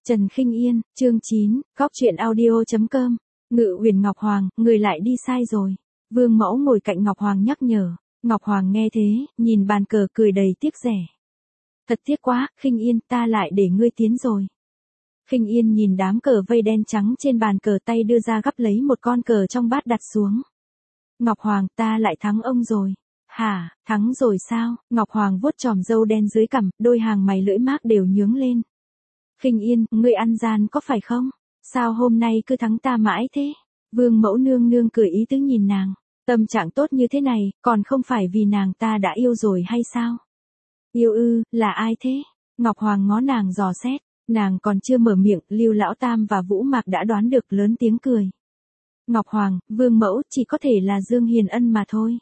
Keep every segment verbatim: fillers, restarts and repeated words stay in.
Trần Khinh Yên, chương chín, góc truyện audio chấm com. Ngự Uyển Ngọc Hoàng, người lại đi sai rồi. Vương Mẫu ngồi cạnh Ngọc Hoàng nhắc nhở. Ngọc Hoàng nghe thế, nhìn bàn cờ cười đầy tiếc rẻ. Thật tiếc quá, Khinh Yên, ta lại để ngươi tiến rồi. Khinh Yên nhìn đám cờ vây đen trắng trên bàn cờ, tay đưa ra gắp lấy một con cờ trong bát đặt xuống. Ngọc Hoàng, ta lại thắng ông rồi. Hả, thắng rồi sao? Ngọc Hoàng vuốt chòm râu đen dưới cằm, đôi hàng mày lưỡi mác đều nhướng lên. Khinh Yên, ngươi ăn gian có phải không? Sao hôm nay cứ thắng ta mãi thế? Vương Mẫu nương nương cười ý tứ nhìn nàng. Tâm trạng tốt như thế này, còn không phải vì nàng ta đã yêu rồi hay sao? Yêu ư, là ai thế? Ngọc Hoàng ngó nàng dò xét. Nàng còn chưa mở miệng, Lưu Lão Tam và Vũ Mạc đã đoán được, lớn tiếng cười. Ngọc Hoàng, Vương Mẫu, chỉ có thể là Dương Hiền Ân mà thôi.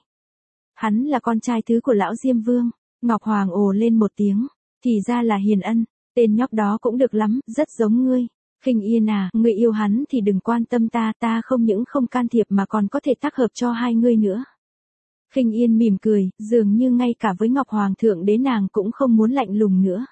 Hắn là con trai thứ của lão Diêm Vương. Ngọc Hoàng ồ lên một tiếng. Thì ra là Hiền Ân. Tên nhóc đó cũng được lắm, rất giống ngươi. Khinh Yên à, ngươi yêu hắn thì đừng quan tâm ta, ta không những không can thiệp mà còn có thể tác hợp cho hai ngươi nữa. Khinh Yên mỉm cười, dường như ngay cả với Ngọc Hoàng thượng đế nàng cũng không muốn lạnh lùng nữa.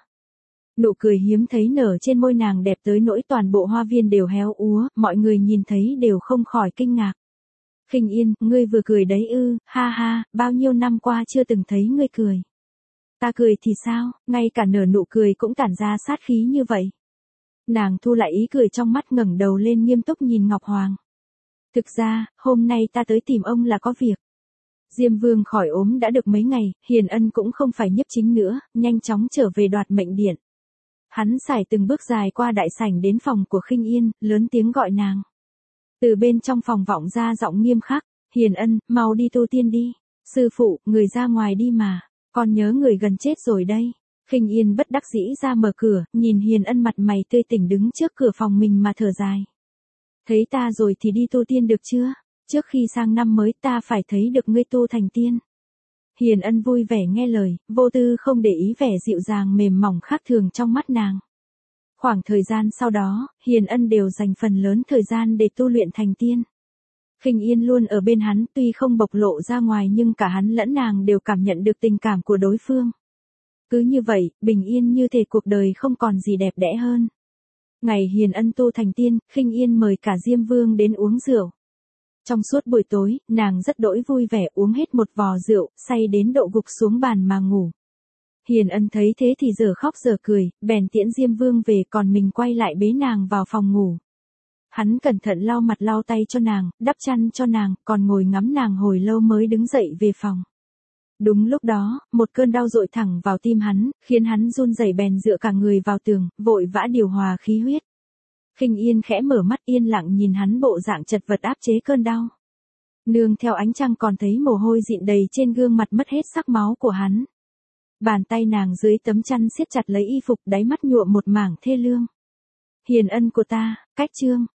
Nụ cười hiếm thấy nở trên môi nàng, đẹp tới nỗi toàn bộ hoa viên đều héo úa, mọi người nhìn thấy đều không khỏi kinh ngạc. Khinh Yên, ngươi vừa cười đấy ư? Ha ha, bao nhiêu năm qua chưa từng thấy ngươi cười. Ta cười thì sao, ngay cả nở nụ cười cũng tản ra sát khí như vậy. Nàng thu lại ý cười trong mắt, ngẩng đầu lên nghiêm túc nhìn Ngọc Hoàng. Thực ra, hôm nay ta tới tìm ông là có việc. Diêm Vương khỏi ốm đã được mấy ngày, Hiền Ân cũng không phải nhiếp chính nữa, nhanh chóng trở về đoạt mệnh điện. Hắn sải từng bước dài qua đại sảnh đến phòng của Khinh Yên, lớn tiếng gọi nàng. Từ bên trong phòng vọng ra giọng nghiêm khắc, Hiền Ân, mau đi tu tiên đi. Sư phụ, người ra ngoài đi mà, con nhớ người gần chết rồi đây. Khinh Yên bất đắc dĩ ra mở cửa, nhìn Hiền Ân mặt mày tươi tỉnh đứng trước cửa phòng mình mà thở dài. Thấy ta rồi thì đi tu tiên được chưa? Trước khi sang năm mới ta phải thấy được ngươi tu thành tiên. Hiền Ân vui vẻ nghe lời, vô tư không để ý vẻ dịu dàng mềm mỏng khác thường trong mắt nàng. Khoảng thời gian sau đó, Hiền Ân đều dành phần lớn thời gian để tu luyện thành tiên. Khinh Yên luôn ở bên hắn, tuy không bộc lộ ra ngoài nhưng cả hắn lẫn nàng đều cảm nhận được tình cảm của đối phương. Cứ như vậy, bình yên như thể cuộc đời không còn gì đẹp đẽ hơn. Ngày Hiền Ân tu thành tiên, Khinh Yên mời cả Diêm Vương đến uống rượu. Trong suốt buổi tối, nàng rất đỗi vui vẻ uống hết một vò rượu, say đến độ gục xuống bàn mà ngủ. Hiền Ân thấy thế thì giờ khóc giờ cười, bèn tiễn Diêm Vương về, còn mình quay lại bế nàng vào phòng ngủ. Hắn cẩn thận lau mặt lau tay cho nàng, đắp chăn cho nàng, còn ngồi ngắm nàng hồi lâu mới đứng dậy về phòng. Đúng lúc đó, một cơn đau dội thẳng vào tim hắn, khiến hắn run rẩy bèn dựa cả người vào tường, vội vã điều hòa khí huyết. Khinh Yên khẽ mở mắt yên lặng nhìn hắn bộ dạng chật vật áp chế cơn đau. Nương theo ánh trăng còn thấy mồ hôi dịn đầy trên gương mặt mất hết sắc máu của hắn. Bàn tay nàng dưới tấm chăn siết chặt lấy y phục, đáy mắt nhuộm một mảng thê lương. Hiền Ân của ta, cách chương.